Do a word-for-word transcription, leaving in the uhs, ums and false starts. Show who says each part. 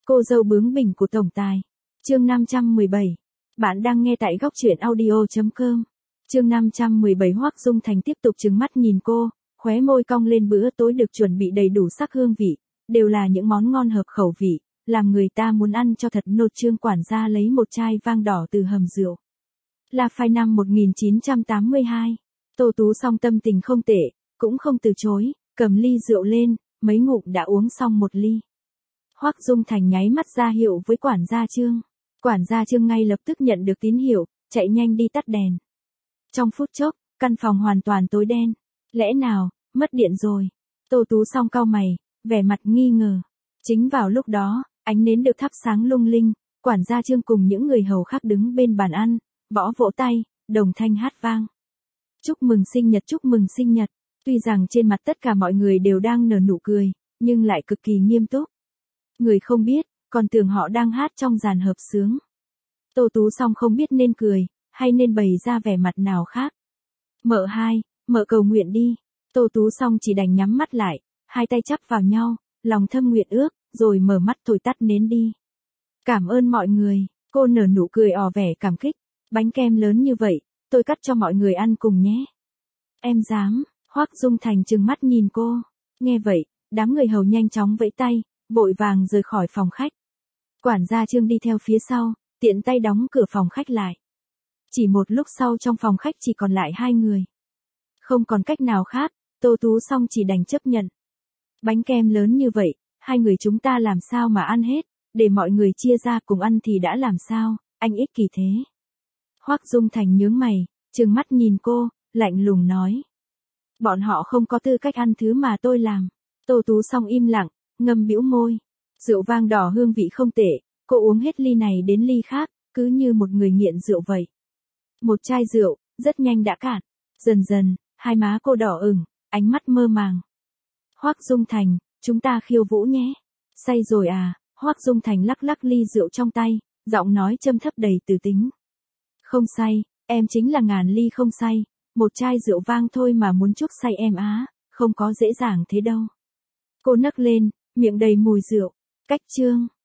Speaker 1: Cô dâu bướng bỉnh của tổng tài. Chương năm trăm mười bảy. Bạn đang nghe tại góc truyện audio chấm com. Chương năm trăm mười bảy. Hoắc Dung Thành tiếp tục trừng mắt nhìn cô, khóe môi cong lên. Bữa tối được chuẩn bị đầy đủ sắc hương vị, đều là những món ngon hợp khẩu vị, làm người ta muốn ăn cho thật nột. Trương quản gia lấy một chai vang đỏ từ hầm rượu La Phai năm một nghìn chín trăm tám mươi hai. Tô Tú Song tâm tình không tệ, cũng không từ chối, cầm ly rượu lên, mấy ngụm đã uống xong một ly. Hoắc Dung Thành nháy mắt ra hiệu với quản gia Trương. Quản gia Trương ngay lập tức nhận được tín hiệu, chạy nhanh đi tắt đèn. Trong phút chốc, căn phòng hoàn toàn tối đen. Lẽ nào, mất điện rồi? Tô Tú Song cau mày, vẻ mặt nghi ngờ. Chính vào lúc đó, ánh nến được thắp sáng lung linh, quản gia Trương cùng những người hầu khác đứng bên bàn ăn, võ vỗ tay, đồng thanh hát vang. Chúc mừng sinh nhật, chúc mừng sinh nhật. Tuy rằng trên mặt tất cả mọi người đều đang nở nụ cười, nhưng lại cực kỳ nghiêm túc. Người không biết, còn tưởng họ đang hát trong dàn hợp xướng. Tô Tú Song không biết nên cười, hay nên bày ra vẻ mặt nào khác. Mợ hai, mợ cầu nguyện đi. Tô Tú Song chỉ đành nhắm mắt lại, hai tay chắp vào nhau, lòng thâm nguyện ước, rồi mở mắt thổi tắt nến đi. Cảm ơn mọi người, cô nở nụ cười ò vẻ cảm kích. Bánh kem lớn như vậy, tôi cắt cho mọi người ăn cùng nhé. Em dám. Hoắc Dung Thành trừng mắt nhìn cô. Nghe vậy, đám người hầu nhanh chóng vẫy tay, vội vàng rời khỏi phòng khách. Quản gia Trương đi theo phía sau, tiện tay đóng cửa phòng khách lại. Chỉ một lúc sau trong phòng khách chỉ còn lại hai người. Không còn cách nào khác, Tô Tú Song chỉ đành chấp nhận. Bánh kem lớn như vậy, hai người chúng ta làm sao mà ăn hết, để mọi người chia ra cùng ăn thì đã làm sao, anh ích kỷ thế. Hoắc Dung Thành nhướng mày, trừng mắt nhìn cô, lạnh lùng nói. Bọn họ không có tư cách ăn thứ mà tôi làm. Tô Tú Song im lặng, ngâm bĩu môi. Rượu vang đỏ hương vị không tệ, cô uống hết ly này đến ly khác, cứ như một người nghiện rượu vậy. Một chai rượu, rất nhanh đã cạn. Dần dần, hai má cô đỏ ửng, ánh mắt mơ màng. Hoắc Dung Thành, chúng ta khiêu vũ nhé. Say rồi à? Hoắc Dung Thành lắc lắc ly rượu trong tay, giọng nói châm thấp đầy từ tính. Không say, em chính là ngàn ly không say. Một chai rượu vang thôi mà muốn chuốc say em á, không có dễ dàng thế đâu. Cô nấc lên, miệng đầy mùi rượu. Cách Trương.